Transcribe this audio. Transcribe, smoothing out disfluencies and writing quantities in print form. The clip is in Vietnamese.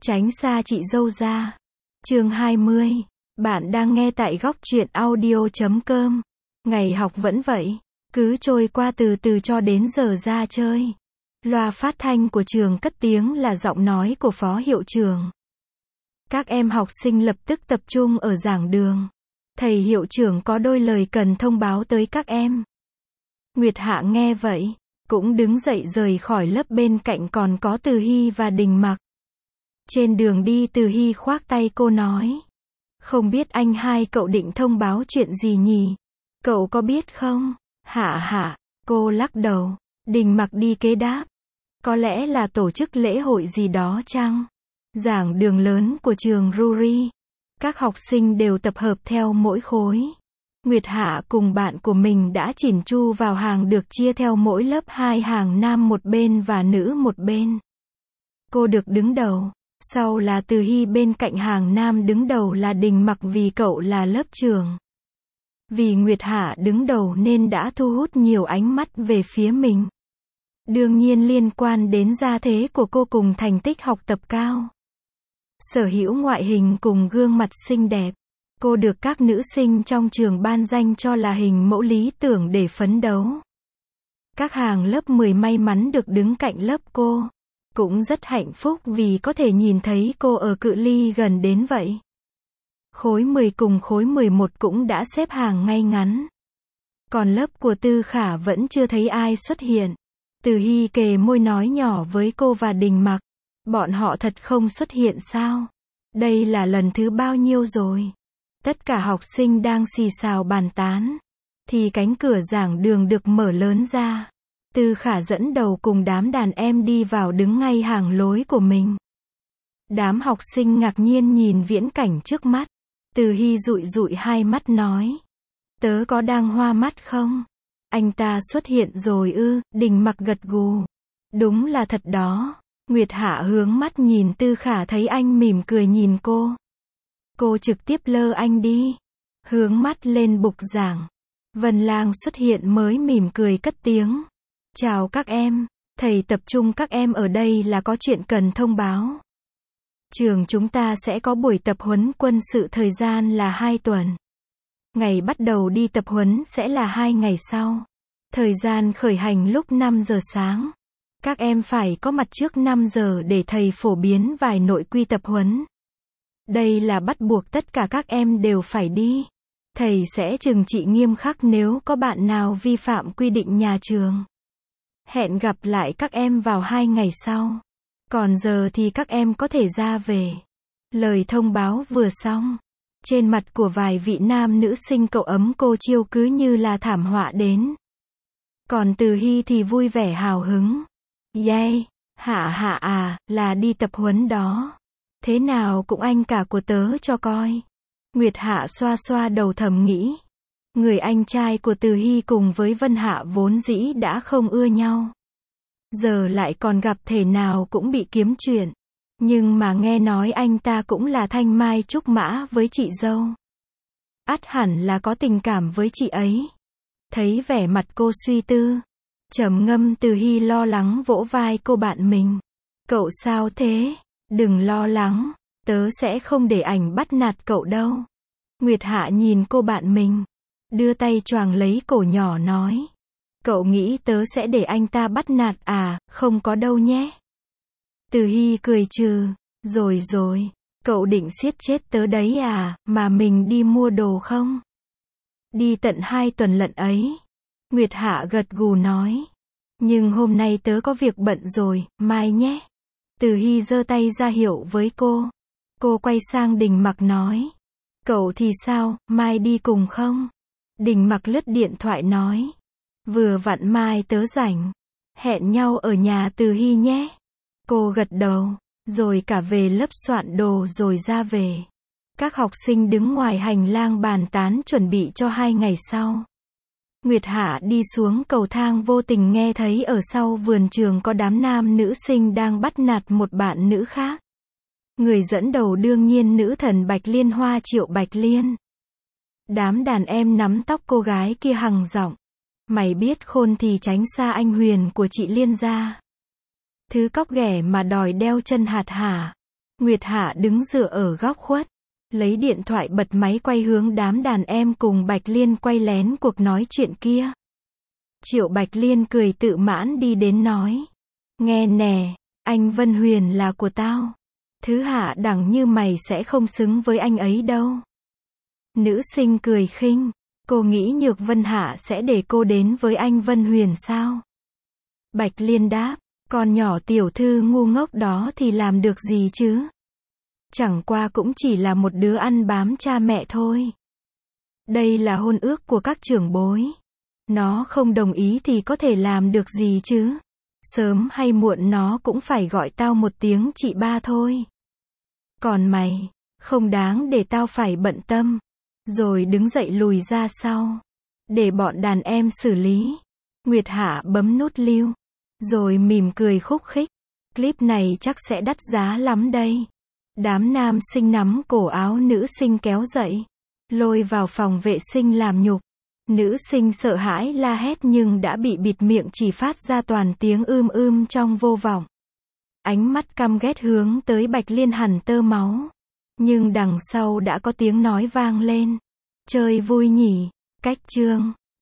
Tránh xa chị dâu ra. Chương 20. Bạn đang nghe tại góc truyện audio.com. Ngày học vẫn vậy, cứ trôi qua từ từ cho đến giờ ra chơi. Loa phát thanh của trường cất tiếng là giọng nói của phó hiệu trưởng. Các em học sinh lập tức tập trung ở giảng đường. Thầy hiệu trưởng có đôi lời cần thông báo tới các em. Nguyệt Hạ nghe vậy, cũng đứng dậy rời khỏi lớp, bên cạnh còn có Từ Hy và Đình Mặc. Trên đường đi Từ Hy khoác tay cô nói. Không biết anh hai cậu định thông báo chuyện gì nhỉ? Cậu có biết không? Hạ, cô lắc đầu. Đình Mặc đi kế đáp. Có lẽ là tổ chức lễ hội gì đó chăng? Giảng đường lớn của trường Ruri. Các học sinh đều tập hợp theo mỗi khối. Nguyệt Hạ cùng bạn của mình đã chỉn chu vào hàng được chia theo mỗi lớp 2 hàng, nam một bên và nữ một bên. Cô được đứng đầu, sau là Từ Hy, bên cạnh hàng nam đứng đầu là Đình Mặc vì cậu là lớp trưởng. Vì Nguyệt Hạ đứng đầu nên đã thu hút nhiều ánh mắt về phía mình. Đương nhiên liên quan đến gia thế của cô cùng thành tích học tập cao. Sở hữu ngoại hình cùng gương mặt xinh đẹp. Cô được các nữ sinh trong trường ban danh cho là hình mẫu lý tưởng để phấn đấu. Các hàng lớp 10 may mắn được đứng cạnh lớp cô. Cũng rất hạnh phúc vì có thể nhìn thấy cô ở cự ly gần đến vậy. Khối 10 cùng khối 11 cũng đã xếp hàng ngay ngắn. Còn lớp của Tư Khả vẫn chưa thấy ai xuất hiện. Từ Hy kề môi nói nhỏ với cô và Đình Mặc. Bọn họ thật không xuất hiện sao? Đây là lần thứ bao nhiêu rồi? Tất cả học sinh đang xì xào bàn tán. Thì cánh cửa giảng đường được mở lớn ra. Tư Khả dẫn đầu cùng đám đàn em đi vào đứng ngay hàng lối của mình. Đám học sinh ngạc nhiên nhìn viễn cảnh trước mắt. Từ Hy dụi dụi hai mắt nói. Tớ có đang hoa mắt không? Anh ta xuất hiện rồi ư? Đình Mặc gật gù. Đúng là thật đó. Nguyệt Hạ hướng mắt nhìn Tư Khả, thấy anh mỉm cười nhìn cô. Cô trực tiếp lơ anh đi. Hướng mắt lên bục giảng. Vân Lang xuất hiện mới mỉm cười cất tiếng. Chào các em, thầy tập trung các em ở đây là có chuyện cần thông báo. Trường chúng ta sẽ có buổi tập huấn quân sự, thời gian là 2 tuần. Ngày bắt đầu đi tập huấn sẽ là 2 ngày sau. Thời gian khởi hành lúc 5 giờ sáng. Các em phải có mặt trước 5 giờ để thầy phổ biến vài nội quy tập huấn. Đây là bắt buộc, tất cả các em đều phải đi. Thầy sẽ trừng trị nghiêm khắc nếu có bạn nào vi phạm quy định nhà trường. Hẹn gặp lại các em vào 2 ngày sau. Còn giờ thì các em có thể ra về. Lời thông báo vừa xong. Trên mặt của vài vị nam nữ sinh cậu ấm cô chiêu cứ như là thảm họa đến. Còn Từ Hy thì vui vẻ hào hứng. Yeah, Hạ à, là đi tập huấn đó. Thế nào cũng anh cả của tớ cho coi. Nguyệt Hạ xoa xoa đầu thầm nghĩ. Người anh trai của Từ Hy cùng với Vân Hạ vốn dĩ đã không ưa nhau. Giờ lại còn gặp, thể nào cũng bị kiếm chuyện. Nhưng mà nghe nói anh ta cũng là thanh mai trúc mã với chị dâu. Ắt hẳn là có tình cảm với chị ấy. Thấy vẻ mặt cô suy tư, trầm ngâm, Từ Hy lo lắng vỗ vai cô bạn mình. Cậu sao thế? Đừng lo lắng, tớ sẽ không để ảnh bắt nạt cậu đâu. Nguyệt Hạ nhìn cô bạn mình, đưa tay choàng lấy cổ nhỏ nói. Cậu nghĩ tớ sẽ để anh ta bắt nạt à? Không có đâu nhé. Từ Hy cười trừ. Rồi, cậu định siết chết tớ đấy à? Mà mình đi mua đồ không? Đi tận 2 tuần lận ấy. Nguyệt Hạ gật gù nói. Nhưng hôm nay tớ có việc bận rồi, mai nhé. Từ Hy giơ tay ra hiệu với cô. Cô quay sang Đình Mặc nói. Cậu thì sao, mai đi cùng không? Đình Mặc lướt điện thoại nói. Vừa vặn mai tớ rảnh. Hẹn nhau ở nhà Từ Hy nhé. Cô gật đầu, rồi cả về lớp soạn đồ rồi ra về. Các học sinh đứng ngoài hành lang bàn tán chuẩn bị cho 2 ngày sau. Nguyệt Hạ đi xuống cầu thang vô tình nghe thấy ở sau vườn trường có đám nam nữ sinh đang bắt nạt một bạn nữ khác. Người dẫn đầu đương nhiên nữ thần Bạch Liên Hoa Triệu Bạch Liên. Đám đàn em nắm tóc cô gái kia hằng giọng. Mày biết khôn thì tránh xa anh Huyền của chị Liên ra. Thứ cóc ghẻ mà đòi đeo chân hạt hả. Nguyệt Hạ đứng dựa ở góc khuất, lấy điện thoại bật máy quay hướng đám đàn em cùng Bạch Liên quay lén cuộc nói chuyện kia. Triệu Bạch Liên cười tự mãn đi đến nói. Nghe nè, anh Vân Huyền là của tao. Thứ hạ đẳng như mày sẽ không xứng với anh ấy đâu. Nữ sinh cười khinh. Cô nghĩ Nhược Vân Hạ sẽ để cô đến với anh Vân Huyền sao? Bạch Liên đáp. Con nhỏ tiểu thư ngu ngốc đó thì làm được gì chứ? Chẳng qua cũng chỉ là một đứa ăn bám cha mẹ thôi. Đây là hôn ước của các trưởng bối. Nó không đồng ý thì có thể làm được gì chứ? Sớm hay muộn nó cũng phải gọi tao một tiếng chị ba thôi. Còn mày, không đáng để tao phải bận tâm. Rồi đứng dậy lùi ra sau. Để bọn đàn em xử lý. Nguyệt Hạ bấm nút lưu. Rồi mỉm cười khúc khích. Clip này chắc sẽ đắt giá lắm đây. Đám nam sinh nắm cổ áo nữ sinh kéo dậy. Lôi vào phòng vệ sinh làm nhục. Nữ sinh sợ hãi la hét nhưng đã bị bịt miệng chỉ phát ra toàn tiếng trong vô vọng. Ánh mắt căm ghét hướng tới Bạch Liên hẳn tơ máu. Nhưng đằng sau đã có tiếng nói vang lên. Chơi vui nhỉ, cách chương.